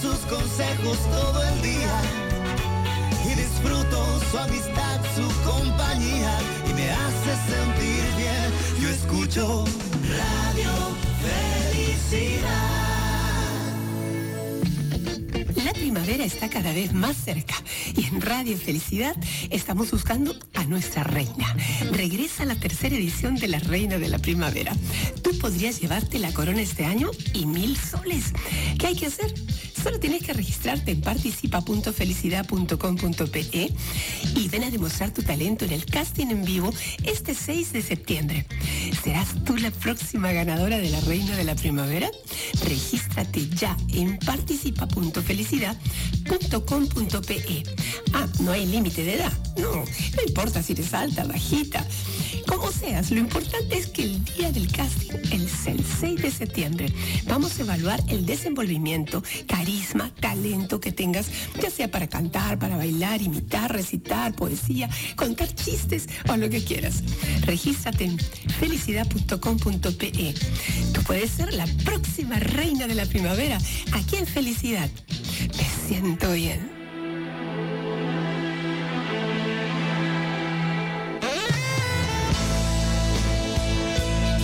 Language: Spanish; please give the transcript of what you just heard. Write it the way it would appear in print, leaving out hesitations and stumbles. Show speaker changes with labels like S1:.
S1: sus consejos todo el día y disfruto su amistad, su compañía y me hace sentir bien. Yo escucho Radio Felicidad.
S2: La primavera está cada vez más cerca y en Radio Felicidad estamos buscando a nuestra reina. Regresa la tercera edición de la Reina de la Primavera. Tú podrías llevarte la corona este año y 1,000 soles. ¿Qué hay que hacer? Solo tienes que registrarte en participa.felicidad.com.pe y ven a demostrar tu talento en el casting en vivo este 6 de septiembre. ¿Serás tú la próxima ganadora de la Reina de la Primavera? Regístrate ya en participa.felicidad.com.pe. No hay límite de edad. No importa si eres alta, bajita. Como seas, lo importante es que el día del casting, el 6 de septiembre, vamos a evaluar el desenvolvimiento, carisma, talento que tengas, ya sea para cantar, para bailar, imitar, recitar, poesía, contar chistes o lo que quieras. Regístrate en felicidad.com.pe. Tú puedes ser la próxima reina de la primavera aquí en Felicidad. Me siento bien.